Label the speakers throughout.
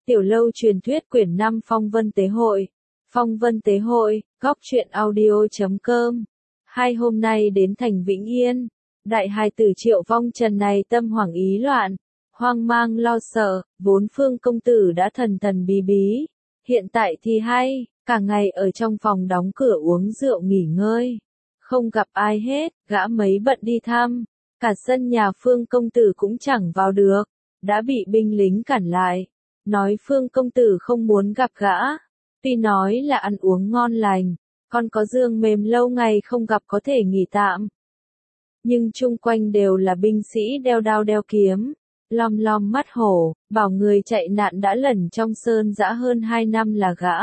Speaker 1: Tiểu lâu truyền thuyết quyển 5 Phong Vân Tế Hội. Phong Vân Tế Hội, góc truyện audio.com. Hai hôm nay đến thành Vĩnh Yên, đại hài tử Triệu Vong Trần này tâm hoảng ý loạn, hoang mang lo sợ, vốn Phương công tử đã thần thần bí bí, hiện tại thì hay, cả ngày ở trong phòng đóng cửa uống rượu nghỉ ngơi, không gặp ai hết, gã mấy bận đi thăm, cả sân nhà Phương công tử cũng chẳng vào được, đã bị binh lính cản lại, nói Phương công tử không muốn gặp gã, tuy nói là ăn uống ngon lành, còn có giường mềm lâu ngày không gặp có thể nghỉ tạm. Nhưng chung quanh đều là binh sĩ đeo đao đeo kiếm, lom lom mắt hổ, bảo người chạy nạn đã lẩn trong sơn dã hơn 2 năm là gã.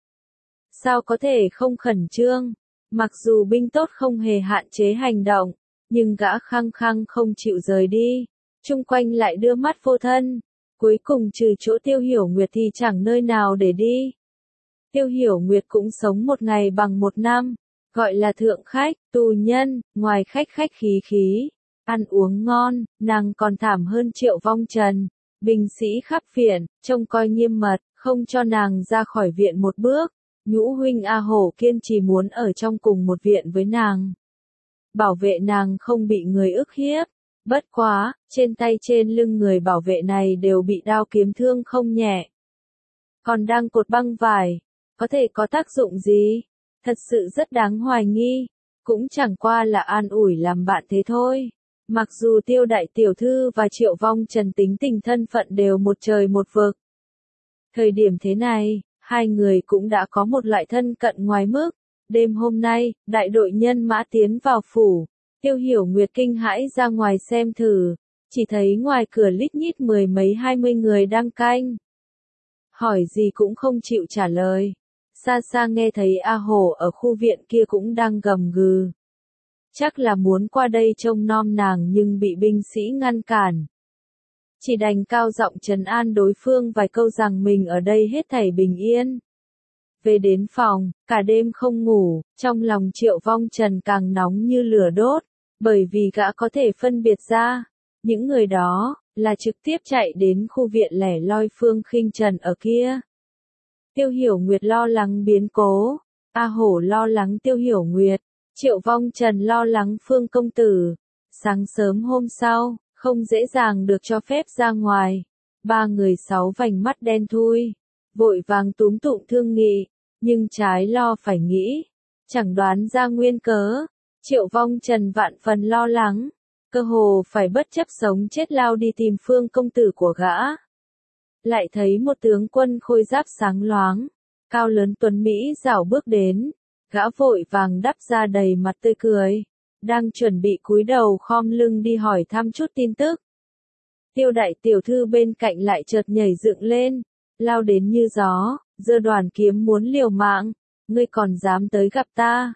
Speaker 1: Sao có thể không khẩn trương, mặc dù binh tốt không hề hạn chế hành động, nhưng gã khăng khăng không chịu rời đi, chung quanh lại đưa mắt vô thân, cuối cùng trừ chỗ Tiêu Hiểu Nguyệt thì chẳng nơi nào để đi. Tiêu Hiểu Nguyệt cũng sống một ngày bằng một năm, gọi là thượng khách, tù nhân, ngoài khách khách khí khí, ăn uống ngon, nàng còn thảm hơn Triệu Vong Trần, binh sĩ khắp viện, trông coi nghiêm mật, không cho nàng ra khỏi viện một bước, nhũ huynh A Hổ kiên trì muốn ở trong cùng một viện với nàng. Bảo vệ nàng không bị người ức hiếp, bất quá, trên tay trên lưng người bảo vệ này đều bị đao kiếm thương không nhẹ. Còn đang cột băng vải, có thể có tác dụng gì? Thật sự rất đáng hoài nghi, cũng chẳng qua là an ủi làm bạn thế thôi. Mặc dù Tiêu đại tiểu thư và Triệu Vong Trần tính tình thân phận đều một trời một vực. Thời điểm thế này, hai người cũng đã có một loại thân cận ngoài mức. Đêm hôm nay, đại đội nhân mã tiến vào phủ, Tiêu Hiểu Nguyệt kinh hãi ra ngoài xem thử, chỉ thấy ngoài cửa lít nhít 10 mấy 20 người đang canh. Hỏi gì cũng không chịu trả lời. Xa xa nghe thấy A Hổ ở khu viện kia cũng đang gầm gừ. Chắc là muốn qua đây trông nom nàng nhưng bị binh sĩ ngăn cản. Chỉ đành cao giọng trấn an đối phương vài câu rằng mình ở đây hết thảy bình yên. Về đến phòng, cả đêm không ngủ, trong lòng Triệu Vong Trần càng nóng như lửa đốt, bởi vì gã có thể phân biệt ra, những người đó, là trực tiếp chạy đến khu viện lẻ loi Phương Khinh Trần ở kia. Tiêu Hiểu Nguyệt lo lắng biến cố, A Hổ lo lắng Tiêu Hiểu Nguyệt, Triệu Vong Trần lo lắng Phương công tử. Sáng sớm hôm sau, không dễ dàng được cho phép ra ngoài, ba người sáu vành mắt đen thui, vội vàng túm tụm thương nghị, nhưng trái lo phải nghĩ, chẳng đoán ra nguyên cớ. Triệu Vong Trần vạn phần lo lắng, cơ hồ phải bất chấp sống chết lao đi tìm Phương công tử của gã. Lại thấy một tướng quân khôi giáp sáng loáng, cao lớn tuấn Mỹ rảo bước đến, gã vội vàng đắp ra đầy mặt tươi cười, đang chuẩn bị cúi đầu khom lưng đi hỏi thăm chút tin tức. Tiêu đại tiểu thư bên cạnh lại chợt nhảy dựng lên, lao đến như gió, giơ đoàn kiếm muốn liều mạng, ngươi còn dám tới gặp ta?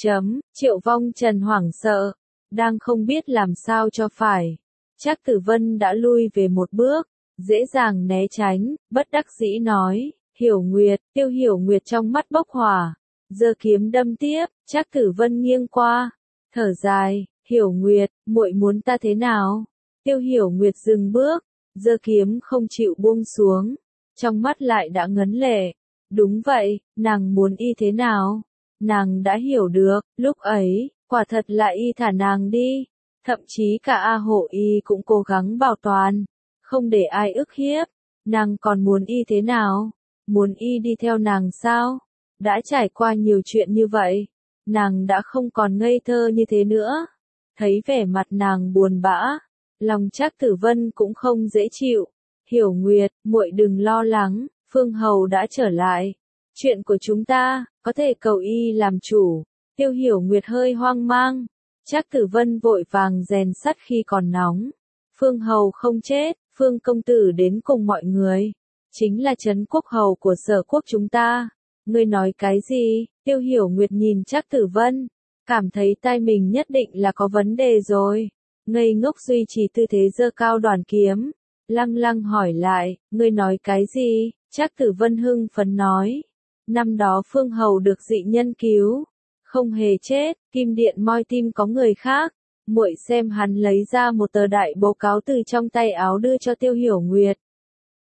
Speaker 1: Triệu Vong Trần hoảng sợ, đang không biết làm sao cho phải. Trác Tử Vân đã lui về một bước, dễ dàng né tránh, bất đắc dĩ nói, Hiểu Nguyệt, Tiêu Hiểu Nguyệt trong mắt bốc hỏa, giơ kiếm đâm tiếp, Trác Tử Vân nghiêng qua, thở dài, Hiểu Nguyệt, muội muốn ta thế nào? Tiêu Hiểu Nguyệt dừng bước, giơ kiếm không chịu buông xuống, trong mắt lại đã ngấn lệ. Đúng vậy, nàng muốn y thế nào? Nàng đã hiểu được, lúc ấy, quả thật là y thả nàng đi, thậm chí cả A Hổ y cũng cố gắng bảo toàn, không để ai ức hiếp, nàng còn muốn y thế nào? Muốn y đi theo nàng sao? Đã trải qua nhiều chuyện như vậy, nàng đã không còn ngây thơ như thế nữa. Thấy vẻ mặt nàng buồn bã, lòng Trác Tử Vân cũng không dễ chịu. Hiểu Nguyệt, muội đừng lo lắng, Phương hầu đã trở lại. Chuyện của chúng ta, có thể cầu y làm chủ. Tiêu Hiểu Nguyệt hơi hoang mang. Trác Tử Vân vội vàng rèn sắt khi còn nóng. Phương hầu không chết, Phương công tử đến cùng mọi người. Chính là Trấn Quốc hầu của Sở quốc chúng ta. Ngươi nói cái gì? Tiêu Hiểu Nguyệt nhìn Trác Tử Vân, cảm thấy tai mình nhất định là có vấn đề rồi. Ngây ngốc duy trì tư thế giơ cao đoàn kiếm. Lăng lăng hỏi lại, ngươi nói cái gì? Trác Tử Vân hưng phấn nói. Năm đó Phương hầu được dị nhân cứu, không hề chết, kim điện moi tim có người khác. Muội xem hắn lấy ra một tờ đại bố cáo từ trong tay áo đưa cho Tiêu Hiểu Nguyệt.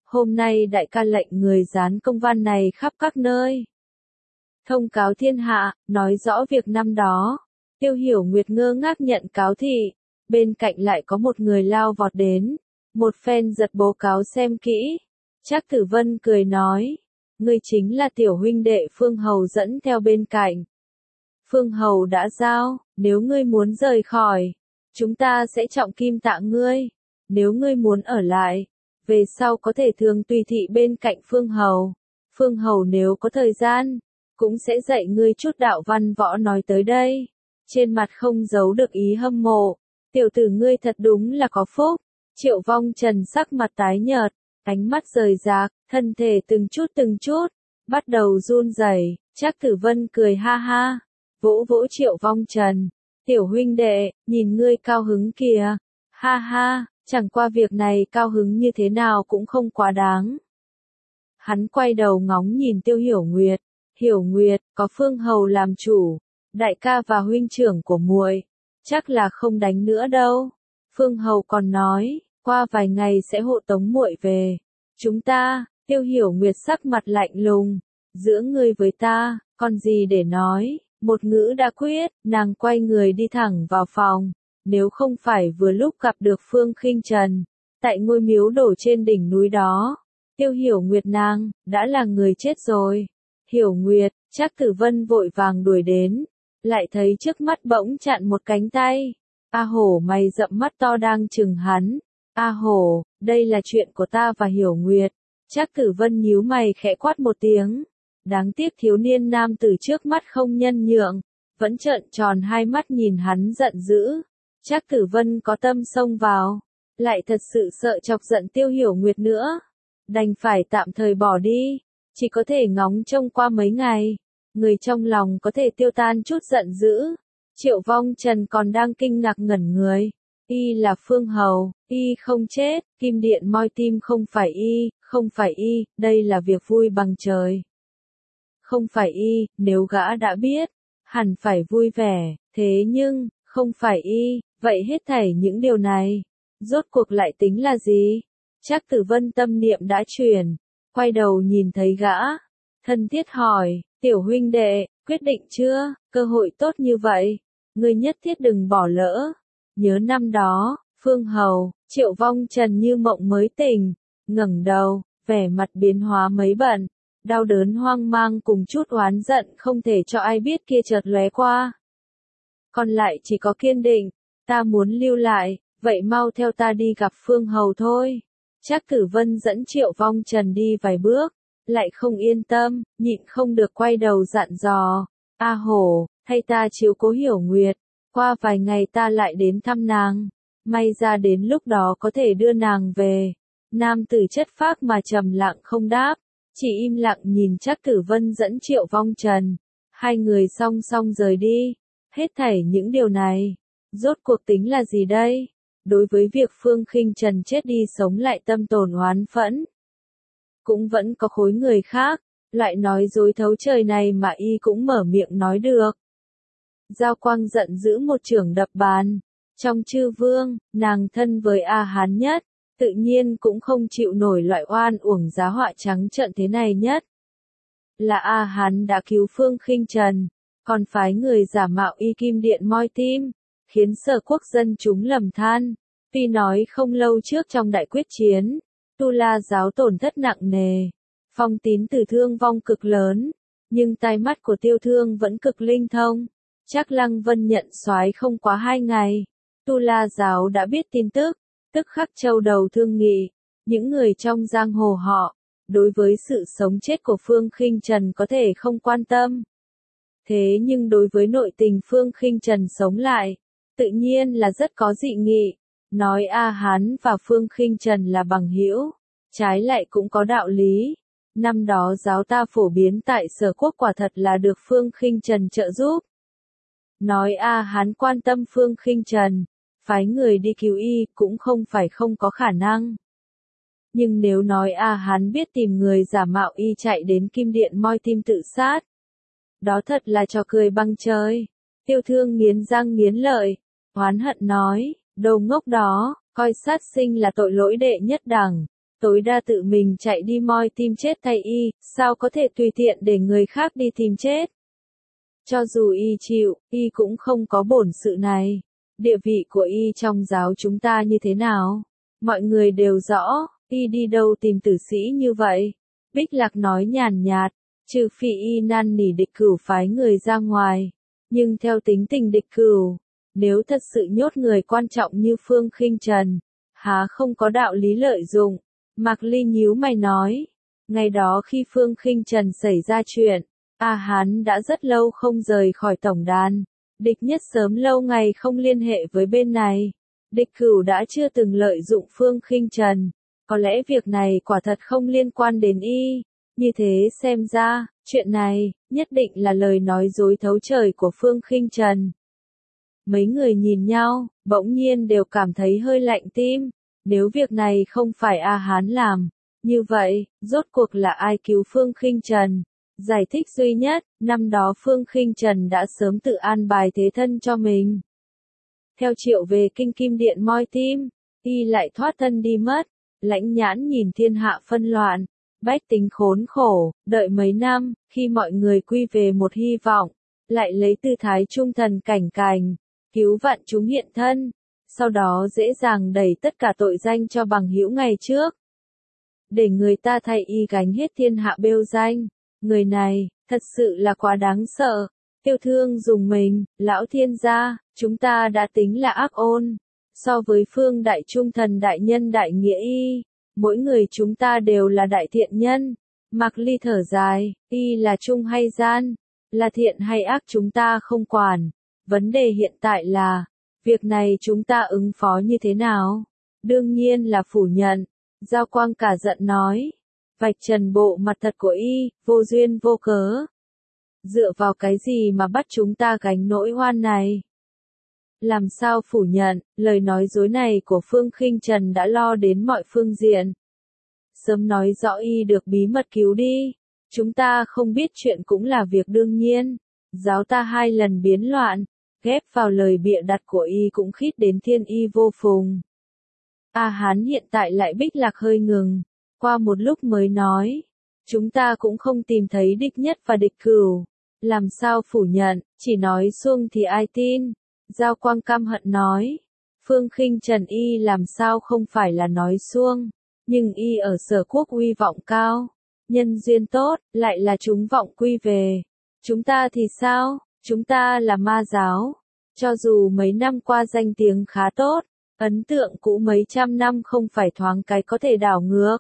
Speaker 1: Hôm nay đại ca lệnh người dán công văn này khắp các nơi. Thông cáo thiên hạ, nói rõ việc năm đó. Tiêu Hiểu Nguyệt ngơ ngác nhận cáo thị. Bên cạnh lại có một người lao vọt đến. Một phen giật bố cáo xem kỹ. Trác Tử Vân cười nói. Ngươi chính là tiểu huynh đệ Phương Hầu dẫn theo bên cạnh. Phương Hầu đã giao, nếu ngươi muốn rời khỏi, chúng ta sẽ trọng kim tạ ngươi. Nếu ngươi muốn ở lại, về sau có thể thường tùy thị bên cạnh Phương Hầu. Phương Hầu nếu có thời gian, cũng sẽ dạy ngươi chút đạo văn võ nói tới đây. Trên mặt không giấu được ý hâm mộ. Tiểu tử ngươi thật đúng là có phúc. Triệu Vong Trần sắc mặt tái nhợt, ánh mắt rời rạc, thân thể từng chút, bắt đầu run rẩy. Trác Tử Vân cười ha ha, vỗ vỗ Triệu Vong Trần. Tiểu huynh đệ, nhìn ngươi cao hứng kìa. Ha ha, chẳng qua việc này cao hứng như thế nào cũng không quá đáng. Hắn quay đầu ngóng nhìn Tiêu Hiểu Nguyệt. Hiểu Nguyệt, có Phương Hầu làm chủ, đại ca và huynh trưởng của muội, chắc là không đánh nữa đâu. Phương Hầu còn nói, qua vài ngày sẽ hộ tống muội về. Chúng ta, Tiêu Hiểu Nguyệt sắc mặt lạnh lùng, giữa ngươi với ta, còn gì để nói, một ngữ đã quyết, nàng quay người đi thẳng vào phòng. Nếu không phải vừa lúc gặp được Phương Khinh Trần, tại ngôi miếu đổ trên đỉnh núi đó, Tiêu Hiểu Nguyệt nàng, đã là người chết rồi. Hiểu Nguyệt, Trác Tử Vân vội vàng đuổi đến, lại thấy trước mắt bỗng chặn một cánh tay. A Hổ mày rậm mắt to đang chừng hắn. A Hổ, đây là chuyện của ta và Hiểu Nguyệt. Trác Tử Vân nhíu mày khẽ quát một tiếng. Đáng tiếc thiếu niên nam tử trước mắt không nhân nhượng, vẫn trợn tròn hai mắt nhìn hắn giận dữ. Trác Tử Vân có tâm xông vào, lại thật sự sợ chọc giận Tiêu Hiểu Nguyệt nữa, đành phải tạm thời bỏ đi, chỉ có thể ngóng trông qua mấy ngày, người trong lòng có thể tiêu tan chút giận dữ. Triệu Vong Trần còn đang kinh ngạc ngẩn người, y là Phương Hầu, y không chết, kim điện moi tim không phải y, đây là việc vui bằng trời. Không phải y, nếu gã đã biết, hẳn phải vui vẻ, thế nhưng, không phải y, vậy hết thảy những điều này, rốt cuộc lại tính là gì? Trác Tử Vân tâm niệm đã chuyển, quay đầu nhìn thấy gã, thân thiết hỏi, tiểu huynh đệ, quyết định chưa, cơ hội tốt như vậy, ngươi nhất thiết đừng bỏ lỡ. Nhớ năm đó, Phương Hầu, Triệu Vong Trần như mộng mới tỉnh, ngẩng đầu, vẻ mặt biến hóa mấy bận, đau đớn hoang mang cùng chút oán giận không thể cho ai biết kia chợt lóe qua. Còn lại chỉ có kiên định, ta muốn lưu lại, vậy mau theo ta đi gặp Phương Hầu thôi. Trác Tử Vân dẫn Triệu Vong Trần đi vài bước, lại không yên tâm, nhịn không được quay đầu dặn dò. A Hổ, thay ta chiếu cố Hiểu Nguyệt, qua vài ngày ta lại đến thăm nàng, may ra đến lúc đó có thể đưa nàng về. Nam tử chất phác mà trầm lặng không đáp, chỉ im lặng nhìn Trác Tử Vân dẫn Triệu Vong Trần. Hai người song song rời đi, hết thảy những điều này, rốt cuộc tính là gì đây? Đối với việc Phương Khinh Trần chết đi sống lại tâm tồn oán phẫn, cũng vẫn có khối người khác, loại nói dối thấu trời này mà y cũng mở miệng nói được. Giao Quang giận dữ một chưởng đập bàn, trong chư vương, nàng thân với A Hán nhất, tự nhiên cũng không chịu nổi loại oan uổng giá họa trắng trợn thế này nhất. Là A Hán đã cứu Phương Khinh Trần, còn phái người giả mạo y kim điện moi tim, khiến Sở Quốc dân chúng lầm than. Tuy nói không lâu trước trong đại quyết chiến, Tu La giáo tổn thất nặng nề, phong tín tử thương vong cực lớn, nhưng tai mắt của Tiêu Thương vẫn cực linh thông. Trác Lăng Vân nhận soái không quá 2 ngày, Tu La giáo đã biết tin tức, tức khắc châu đầu thương nghị. Những người trong giang hồ họ, đối với sự sống chết của Phương Khinh Trần có thể không quan tâm. Thế nhưng đối với nội tình Phương Khinh Trần sống lại, tự nhiên là rất có dị nghị. Nói A Hán và Phương Khinh Trần là bằng hữu, trái lại cũng có đạo lý. Năm đó giáo ta phổ biến tại Sở Quốc quả thật là được Phương Khinh Trần trợ giúp. Nói A Hán quan tâm Phương Khinh Trần, phái người đi cứu y cũng không phải không có khả năng. Nhưng nếu nói A Hán biết tìm người giả mạo y chạy đến kim điện moi tim tự sát, đó thật là trò cười băng trời. Tiêu Thương nghiến răng nghiến lợi, oán hận nói, đồ ngốc đó, coi sát sinh là tội lỗi đệ nhất đẳng, tối đa tự mình chạy đi moi tim chết thay y, sao có thể tùy tiện để người khác đi tìm chết. Cho dù y chịu, y cũng không có bổn sự này. Địa vị của y trong giáo chúng ta như thế nào? Mọi người đều rõ, y đi đâu tìm tử sĩ như vậy? Bích Lạc nói nhàn nhạt, trừ phi y năn nỉ Địch Cửu phái người ra ngoài. Nhưng theo tính tình Địch Cửu, nếu thật sự nhốt người quan trọng như Phương Khinh Trần, há không có đạo lý lợi dụng. Mạc Ly nhíu mày nói, ngày đó khi Phương Khinh Trần xảy ra chuyện, A Hán đã rất lâu không rời khỏi tổng đàn. Địch Nhất sớm lâu ngày không liên hệ với bên này. Địch Cửu đã chưa từng lợi dụng Phương Khinh Trần. Có lẽ việc này quả thật không liên quan đến y. Như thế xem ra, chuyện này, nhất định là lời nói dối thấu trời của Phương Khinh Trần. Mấy người nhìn nhau, bỗng nhiên đều cảm thấy hơi lạnh tim. Nếu việc này không phải A Hán làm, như vậy, rốt cuộc là ai cứu Phương Khinh Trần? Giải thích duy nhất, năm đó Phương Khinh Trần đã sớm tự an bài thế thân cho mình. Theo Triệu về Kinh Kim Điện moi tim, y lại thoát thân đi mất. Lãnh Nhãn nhìn thiên hạ phân loạn, bách tính khốn khổ, đợi mấy năm, khi mọi người quy về một hy vọng, lại lấy tư thái trung thần cảnh cành, cứu vạn chúng hiện thân, sau đó dễ dàng đẩy tất cả tội danh cho bằng hữu ngày trước. Để người ta thay y gánh hết thiên hạ bêu danh, người này, thật sự là quá đáng sợ. Tiêu Thương dùng mình, lão thiên gia, chúng ta đã tính là ác ôn. So với Phương Đại Trung Thần Đại Nhân Đại Nghĩa y, mỗi người chúng ta đều là đại thiện nhân. Mạc Ly thở dài, y là trung hay gian, là thiện hay ác chúng ta không quản. Vấn đề hiện tại là, việc này chúng ta ứng phó như thế nào? Đương nhiên là phủ nhận. Giao Quang cả giận nói, vạch trần bộ mặt thật của y, vô duyên vô cớ. Dựa vào cái gì mà bắt chúng ta gánh nỗi oan này? Làm sao phủ nhận, lời nói dối này của Phương Khinh Trần đã lo đến mọi phương diện. Sớm nói rõ y được bí mật cứu đi. Chúng ta không biết chuyện cũng là việc đương nhiên. Giáo ta 2 lần biến loạn, ghép vào lời bịa đặt của y cũng khít đến thiên y vô phùng. A Hán hiện tại lại Bích Lạc hơi ngừng, qua một lúc mới nói, chúng ta cũng không tìm thấy Địch Nhất và Địch Cửu, làm sao phủ nhận, chỉ nói suông thì ai tin. Giao Quang căm hận nói, Phương Khinh Trần y làm sao không phải là nói suông, nhưng y ở Sở Quốc uy vọng cao, nhân duyên tốt, lại là chúng vọng quy về. Chúng ta thì sao? Chúng ta là ma giáo, cho dù mấy năm qua danh tiếng khá tốt, ấn tượng cũ mấy trăm năm không phải thoáng cái có thể đảo ngược.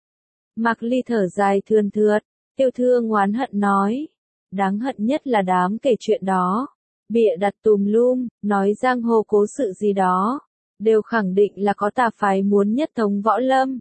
Speaker 1: Mạc Ly thở dài thườn thượt, Tiêu Thương oán hận nói, đáng hận nhất là đám kể chuyện đó, bịa đặt tùm lum, nói giang hồ cố sự gì đó, đều khẳng định là có tà phái muốn nhất thống võ lâm.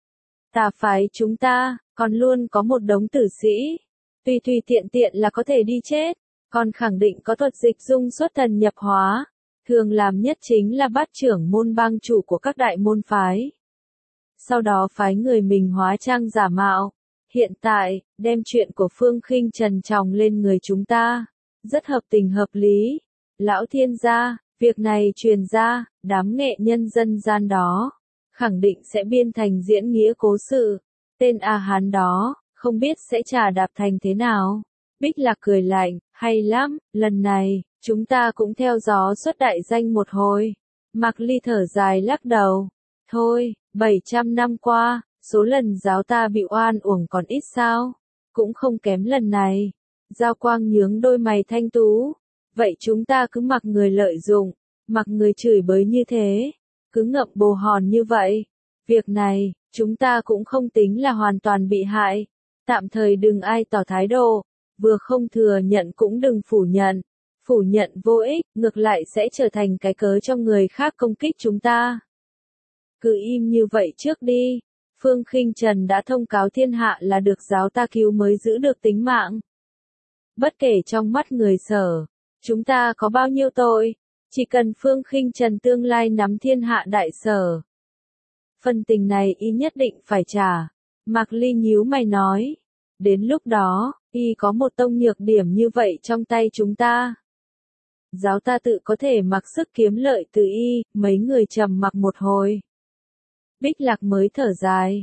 Speaker 1: Tà phái chúng ta, còn luôn có một đống tử sĩ, tùy tùy tiện tiện là có thể đi chết, còn khẳng định có thuật dịch dung xuất thần nhập hóa. Thường làm nhất chính là bắt trưởng môn bang chủ của các đại môn phái. Sau đó phái người mình hóa trang giả mạo. Hiện tại, đem chuyện của Phương Khinh Trần chồng lên người chúng ta. Rất hợp tình hợp lý. Lão thiên gia, việc này truyền ra, đám nghệ nhân dân gian đó. Khẳng định sẽ biên thành diễn nghĩa cố sự. Tên A Hán đó, không biết sẽ trà đạp thành thế nào. Bích Lạc cười lạnh, hay lắm, lần này, chúng ta cũng theo gió xuất đại danh một hồi. Mạc Ly thở dài lắc đầu. Thôi, 700 năm qua, số lần giáo ta bị oan uổng còn ít sao? Cũng không kém lần này. Giao Quang nhướng đôi mày thanh tú. Vậy chúng ta cứ mặc người lợi dụng, mặc người chửi bới như thế, cứ ngậm bồ hòn như vậy. Việc này, chúng ta cũng không tính là hoàn toàn bị hại. Tạm thời đừng ai tỏ thái độ, vừa không thừa nhận cũng đừng phủ nhận. Phủ nhận vô ích, ngược lại sẽ trở thành cái cớ cho người khác công kích chúng ta. Cứ im như vậy trước đi. Phương Khinh Trần đã thông cáo thiên hạ là được giáo ta cứu mới giữ được tính mạng. Bất kể trong mắt người Sở, chúng ta có bao nhiêu tội, chỉ cần Phương Khinh Trần tương lai nắm thiên hạ đại Sở. Phần tình này y nhất định phải trả. Mạc Ly nhíu mày nói. Đến lúc đó, y có một tông nhược điểm như vậy trong tay chúng ta. Giáo ta tự có thể mặc sức kiếm lợi từ y, mấy người trầm mặc một hồi. Bích Lạc mới thở dài.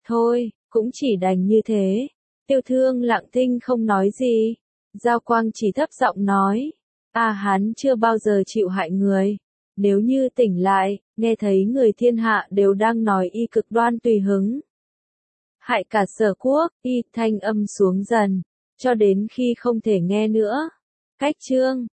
Speaker 1: Thôi, cũng chỉ đành như thế. Tiêu Thương lặng thinh không nói gì. Giao Quang chỉ thấp giọng nói. Hắn chưa bao giờ chịu hại người. Nếu như tỉnh lại, nghe thấy người thiên hạ đều đang nói y cực đoan tùy hứng. Hại cả Sở Quốc, y thanh âm xuống dần, cho đến khi không thể nghe nữa. Cách chương